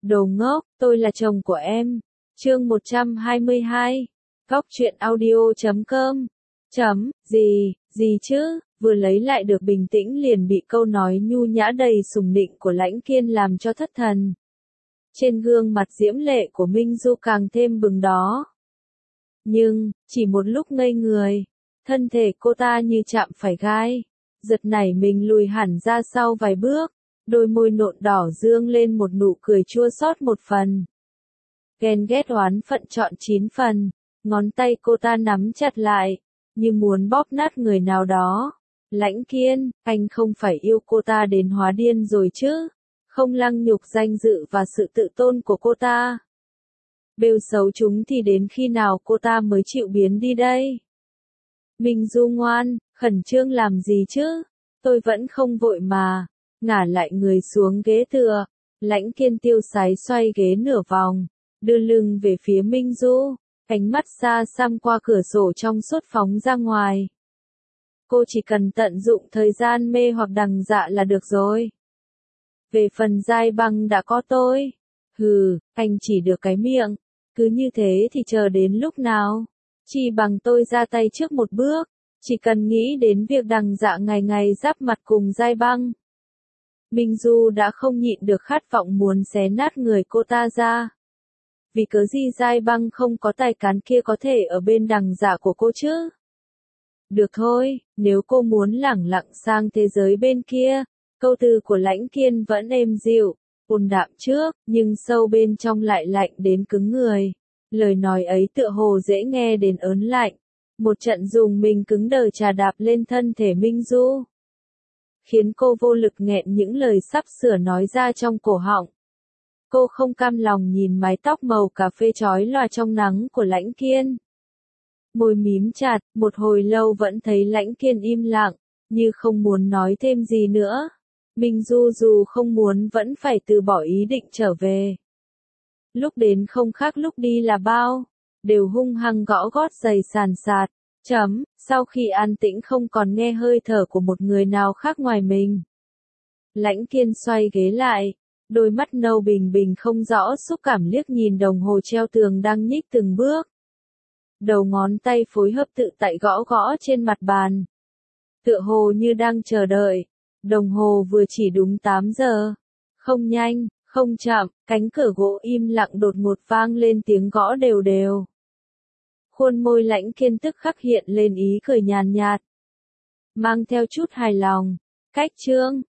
Đồ ngốc, tôi là chồng của em. Chương 122. Góc truyện audio.com. Gì chứ, vừa lấy lại được bình tĩnh liền bị câu nói nhu nhã đầy sùng nịnh của Lãnh Kiên làm cho thất thần. Trên gương mặt diễm lệ của Minh Du càng thêm bừng đó. Nhưng, chỉ một lúc ngây người, thân thể cô ta như chạm phải gai, giật nảy mình lùi hẳn ra sau vài bước, đôi môi nộn đỏ dương lên một nụ cười chua xót một phần. Ghen ghét oán phận trọn 9 phần, ngón tay cô ta nắm chặt lại, như muốn bóp nát người nào đó. Lãnh Kiên, anh không phải yêu cô ta đến hóa điên rồi chứ, không lăng nhục danh dự và sự tự tôn của cô ta. Bêu xấu chúng thì đến khi nào cô ta mới chịu biến đi đây? Minh Du ngoan, khẩn trương làm gì chứ? Tôi vẫn không vội mà. Ngả lại người xuống ghế tựa. Lãnh Kiên tiêu sái xoay ghế nửa vòng, đưa lưng về phía Minh Du, ánh mắt xa xăm qua cửa sổ trong suốt phóng ra ngoài. Cô chỉ cần tận dụng thời gian mê hoặc đằng dạ là được rồi. Về phần Giai Băng đã có tôi. Hừ, anh chỉ được cái miệng. Cứ như thế thì chờ đến lúc nào? Chỉ bằng tôi ra tay trước một bước, chỉ cần nghĩ đến việc đằng dạ ngày ngày giáp mặt cùng Giai Băng. Minh Du đã không nhịn được khát vọng muốn xé nát người cô ta ra. Vì cớ gì Giai Băng không có tài cán kia có thể ở bên đằng dạ của cô chứ? Được thôi, nếu cô muốn lẳng lặng sang thế giới bên kia, câu từ của Lãnh Kiên vẫn êm dịu, ôn đạm trước, nhưng sâu bên trong lại lạnh đến cứng người. Lời nói ấy tựa hồ dễ nghe đến ớn lạnh. Một trận dùng mình cứng đờ chà đạp lên thân thể Minh Du, khiến cô vô lực nghẹn những lời sắp sửa nói ra trong cổ họng. Cô không cam lòng nhìn mái tóc màu cà phê chói lòa trong nắng của Lãnh Kiên. Môi mím chặt, một hồi lâu vẫn thấy Lãnh Kiên im lặng, như không muốn nói thêm gì nữa. Minh Du dù không muốn vẫn phải từ bỏ ý định trở về. Lúc đến không khác lúc đi là bao, đều hung hăng gõ gót giày sàn sạt. Sau khi an tĩnh không còn nghe hơi thở của một người nào khác ngoài mình. Lãnh Kiên xoay ghế lại, đôi mắt nâu bình bình không rõ xúc cảm liếc nhìn đồng hồ treo tường đang nhích từng bước. Đầu ngón tay phối hợp tự tại gõ gõ trên mặt bàn. Tựa hồ như đang chờ đợi. Đồng hồ vừa chỉ đúng 8 giờ. Không nhanh, không chậm, cánh cửa gỗ im lặng đột ngột vang lên tiếng gõ đều đều. Khuôn môi Lãnh Kiên tức khắc hiện lên ý cười nhàn nhạt, mang theo chút hài lòng. Cách chương,